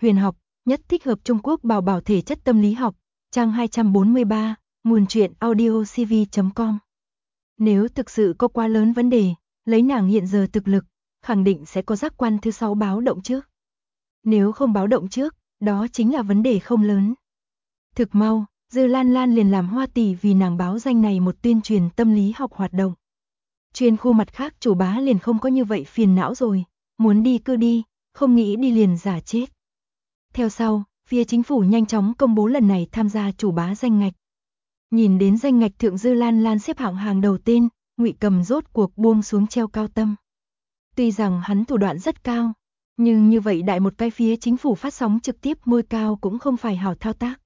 Huyền học, nhất thích hợp Trung Quốc bảo bảo thể chất tâm lý học, trang 243, nguồn truyện audiocv.com. Nếu thực sự có quá lớn vấn đề, lấy nàng hiện giờ thực lực, khẳng định sẽ có giác quan thứ 6 báo động trước. Nếu không báo động trước, đó chính là vấn đề không lớn. Thực mau, Dư Lan Lan liền làm Hoa Tỷ vì nàng báo danh này một tuyên truyền tâm lý học hoạt động. Chuyên khu mặt khác chủ bá liền không có như vậy phiền não rồi, muốn đi cứ đi, không nghĩ đi liền giả chết. Theo sau, phía chính phủ nhanh chóng công bố lần này tham gia chủ bá danh ngạch. Nhìn đến danh ngạch thượng Dư Lan Lan xếp hạng hàng đầu tên, Ngụy Cầm rốt cuộc buông xuống treo cao tâm. Tuy rằng hắn thủ đoạn rất cao, nhưng như vậy đại một cái phía chính phủ phát sóng trực tiếp môi cao cũng không phải hảo thao tác.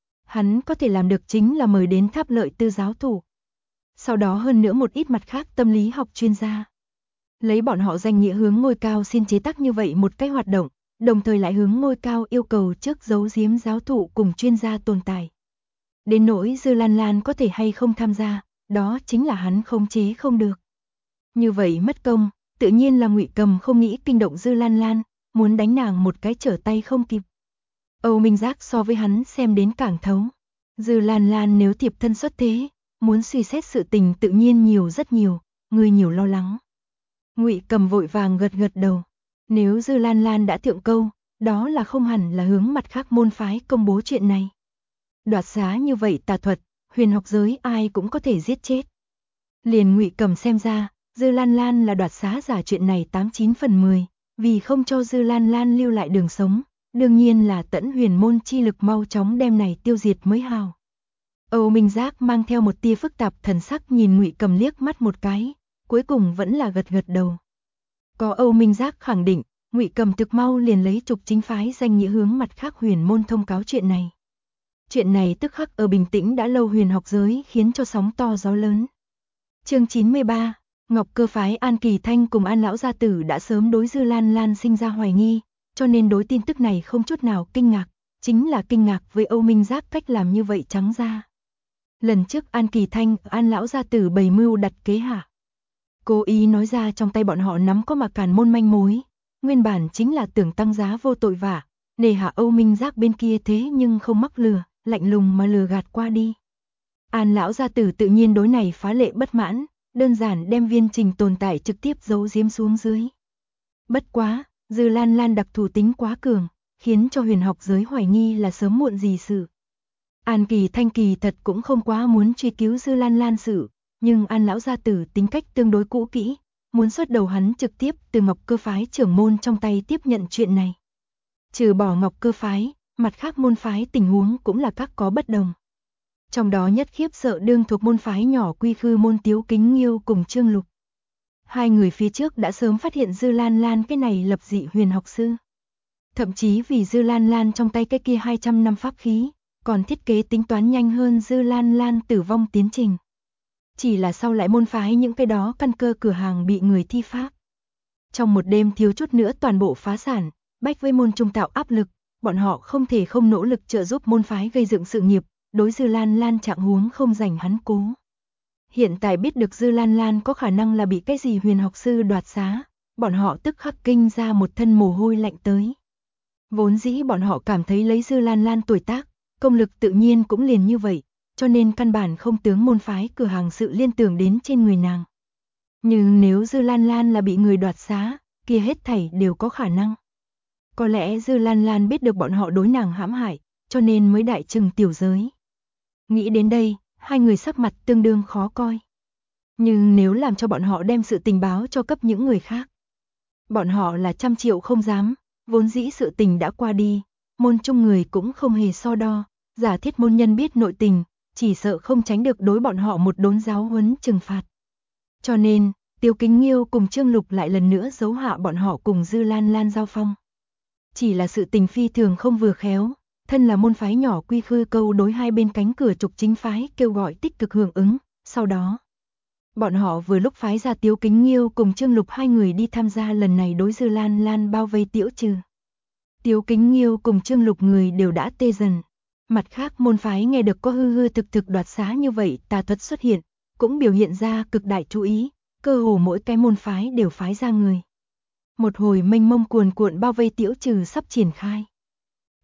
Hắn có thể làm được chính là mời đến Tháp Lợi Tư giáo thủ. Sau đó hơn nữa một ít mặt khác tâm lý học chuyên gia. Lấy bọn họ danh nghĩa hướng ngôi cao xin chế tác như vậy một cái hoạt động, đồng thời lại hướng ngôi cao yêu cầu trước giấu giếm giáo thụ cùng chuyên gia tồn tại. Đến nỗi Dư Lan Lan có thể hay không tham gia, đó chính là hắn khống chế không được. Như vậy mất công, tự nhiên là Ngụy Cầm không nghĩ kinh động Dư Lan Lan, muốn đánh nàng một cái trở tay không kịp. Âu Minh Giác so với hắn xem đến càng thấu. Dư Lan Lan nếu thiệp thân xuất thế, muốn suy xét sự tình tự nhiên nhiều rất nhiều, người nhiều lo lắng. Ngụy Cầm vội vàng gật gật đầu. Nếu Dư Lan Lan đã thượng câu, đó là không hẳn là hướng mặt khác môn phái công bố chuyện này. Đoạt xá như vậy tà thuật, huyền học giới ai cũng có thể giết chết. Liền Ngụy Cầm xem ra, Dư Lan Lan là đoạt xá giả chuyện này 89 phần 10, vì không cho Dư Lan Lan lưu lại đường sống, đương nhiên là tẫn huyền môn chi lực mau chóng đem này tiêu diệt mới hào. Âu Minh Giác mang theo một tia phức tạp thần sắc nhìn Ngụy Cầm liếc mắt một cái, cuối cùng vẫn là gật gật đầu. Có Âu Minh Giác khẳng định, Ngụy Cầm thực mau liền lấy trục chính phái danh nghĩa hướng mặt khác huyền môn thông cáo chuyện này. Chuyện này tức khắc ở bình tĩnh đã lâu huyền học giới khiến cho sóng to gió lớn. Chương 93, Ngọc Cơ phái An Kỳ Thanh cùng An lão gia tử đã sớm đối Dư Lan Lan sinh ra hoài nghi, cho nên đối tin tức này không chút nào kinh ngạc, chính là kinh ngạc với Âu Minh Giác cách làm như vậy trắng ra. Lần trước An Kỳ Thanh, An lão gia tử bày mưu đặt kế hạ. Cố ý nói ra trong tay bọn họ nắm có Mạc Càn môn manh mối, nguyên bản chính là tưởng tăng giá vô tội vạ, nề hạ Âu Minh Giác bên kia thế nhưng không mắc lừa, lạnh lùng mà lừa gạt qua đi. An lão gia tử tự nhiên đối này phá lệ bất mãn, đơn giản đem viên trình tồn tại trực tiếp giấu giếm xuống dưới. Bất quá, Dư Lan Lan đặc thù tính quá cường, khiến cho huyền học giới hoài nghi là sớm muộn gì sự. An Kỳ Thanh kỳ thật cũng không quá muốn truy cứu Dư Lan Lan sự, nhưng An lão gia tử tính cách tương đối cũ kỹ, muốn xuất đầu hắn trực tiếp từ Ngọc Cơ phái trưởng môn trong tay tiếp nhận chuyện này. Trừ bỏ Ngọc Cơ phái, mặt khác môn phái tình huống cũng là các có bất đồng. Trong đó nhất khiếp sợ đương thuộc môn phái nhỏ Quy Khư môn Tiếu Kính Nghiêu cùng Trương Lục. Hai người phía trước đã sớm phát hiện Dư Lan Lan cái này lập dị huyền học sư. Thậm chí vì Dư Lan Lan trong tay cái kia 200 năm pháp khí, còn thiết kế tính toán nhanh hơn Dư Lan Lan tử vong tiến trình. Chỉ là sau lại môn phái những cái đó căn cơ cửa hàng bị người thi pháp. Trong một đêm thiếu chút nữa toàn bộ phá sản, bách với môn trung tạo áp lực, bọn họ không thể không nỗ lực trợ giúp môn phái gây dựng sự nghiệp, đối Dư Lan Lan trạng huống không rảnh hắn cố. Hiện tại biết được Dư Lan Lan có khả năng là bị cái gì huyền học sư đoạt xá, bọn họ tức khắc kinh ra một thân mồ hôi lạnh tới. Vốn dĩ bọn họ cảm thấy lấy Dư Lan Lan tuổi tác, công lực tự nhiên cũng liền như vậy, cho nên căn bản không tướng môn phái cửa hàng sự liên tưởng đến trên người nàng. Nhưng nếu Dư Lan Lan là bị người đoạt xá, kia hết thảy đều có khả năng. Có lẽ Dư Lan Lan biết được bọn họ đối nàng hãm hại, cho nên mới đại trừng tiểu giới. Nghĩ đến đây, hai người sắc mặt tương đương khó coi. Nhưng nếu làm cho bọn họ đem sự tình báo cho cấp những người khác, bọn họ là 100 triệu không dám, vốn dĩ sự tình đã qua đi, môn trung người cũng không hề so đo, giả thiết môn nhân biết nội tình, chỉ sợ không tránh được đối bọn họ một đốn giáo huấn trừng phạt. Cho nên, Tiêu Kính Nghiêu cùng Trương Lục lại lần nữa giấu hạ bọn họ cùng Dư Lan Lan giao phong. Chỉ là sự tình phi thường không vừa khéo, thân là môn phái nhỏ Quy Khư câu đối hai bên cánh cửa trục chính phái kêu gọi tích cực hưởng ứng, sau đó bọn họ vừa lúc phái ra Tiếu Kính Nghiêu cùng Trương Lục hai người đi tham gia lần này đối Dư Lan Lan bao vây Tiễu Trừ. Tiếu Kính Nghiêu cùng Trương Lục người đều đã tê dần. Mặt khác môn phái nghe được có hư hư thực thực đoạt xá như vậy tà thuật xuất hiện, cũng biểu hiện ra cực đại chú ý, cơ hồ mỗi cái môn phái đều phái ra người. Một hồi mênh mông cuồn cuộn bao vây Tiễu Trừ sắp triển khai.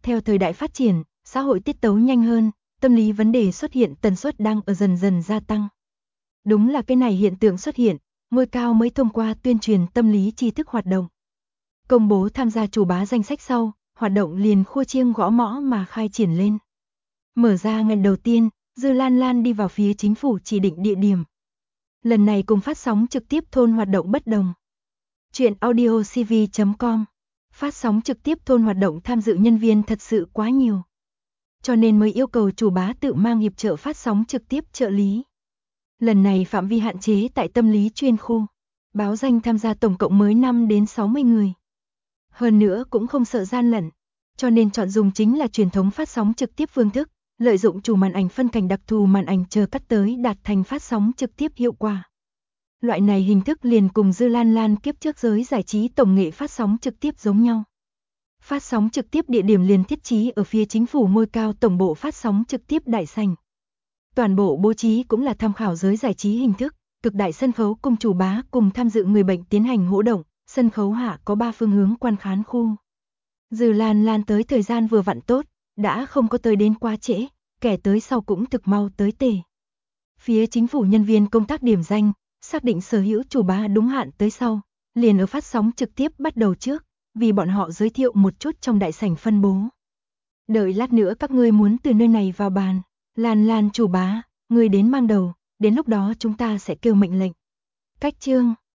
theo thời đại phát triển, xã hội tiết tấu nhanh hơn, tâm lý vấn đề xuất hiện tần suất đang ở dần dần gia tăng. Đúng là cái này hiện tượng xuất hiện, ngôi cao mới thông qua tuyên truyền tâm lý tri thức hoạt động. Công bố tham gia chủ bá danh sách sau, hoạt động liền khua chiêng gõ mõ mà khai triển lên. Mở ra ngày đầu tiên, Dư Lan Lan đi vào phía chính phủ chỉ định địa điểm. Lần này cùng phát sóng trực tiếp thôn hoạt động bất đồng. Chuyện audiocv.com. Phát sóng trực tiếp thôn hoạt động tham dự nhân viên thật sự quá nhiều. Cho nên mới yêu cầu chủ bá tự mang hiệp trợ phát sóng trực tiếp trợ lý. Lần này phạm vi hạn chế tại tâm lý chuyên khu. Báo danh tham gia tổng cộng mới 5 đến 60 người. Hơn nữa cũng không sợ gian lận, cho nên chọn dùng chính là truyền thống phát sóng trực tiếp phương thức, lợi dụng chủ màn ảnh phân cảnh đặc thù màn ảnh chờ cắt tới đạt thành phát sóng trực tiếp hiệu quả. Loại này hình thức liền cùng Dư Lan Lan kiếp trước giới giải trí tổng nghệ phát sóng trực tiếp giống nhau. Phát sóng trực tiếp địa điểm liền thiết trí ở phía chính phủ ngôi cao tổng bộ phát sóng trực tiếp đại sảnh. Toàn bộ bố trí cũng là tham khảo giới giải trí hình thức, cực đại sân khấu cùng chủ bá cùng tham dự người bệnh tiến hành hỗ động, sân khấu hạ có 3 phương hướng quan khán khu. Dư Lan Lan tới thời gian vừa vặn tốt, đã không có tới đến quá trễ, kẻ tới sau cũng thực mau tới tề. Phía chính phủ nhân viên công tác điểm danh, xác định sở hữu chủ bá đúng hạn tới sau, liền ở phát sóng trực tiếp bắt đầu trước, vì bọn họ giới thiệu một chút trong đại sảnh phân bố. Đợi lát nữa các ngươi muốn từ nơi này vào bàn, Lan Lan chủ bá, ngươi đến mang đầu, đến lúc đó chúng ta sẽ kêu mệnh lệnh. Cách chương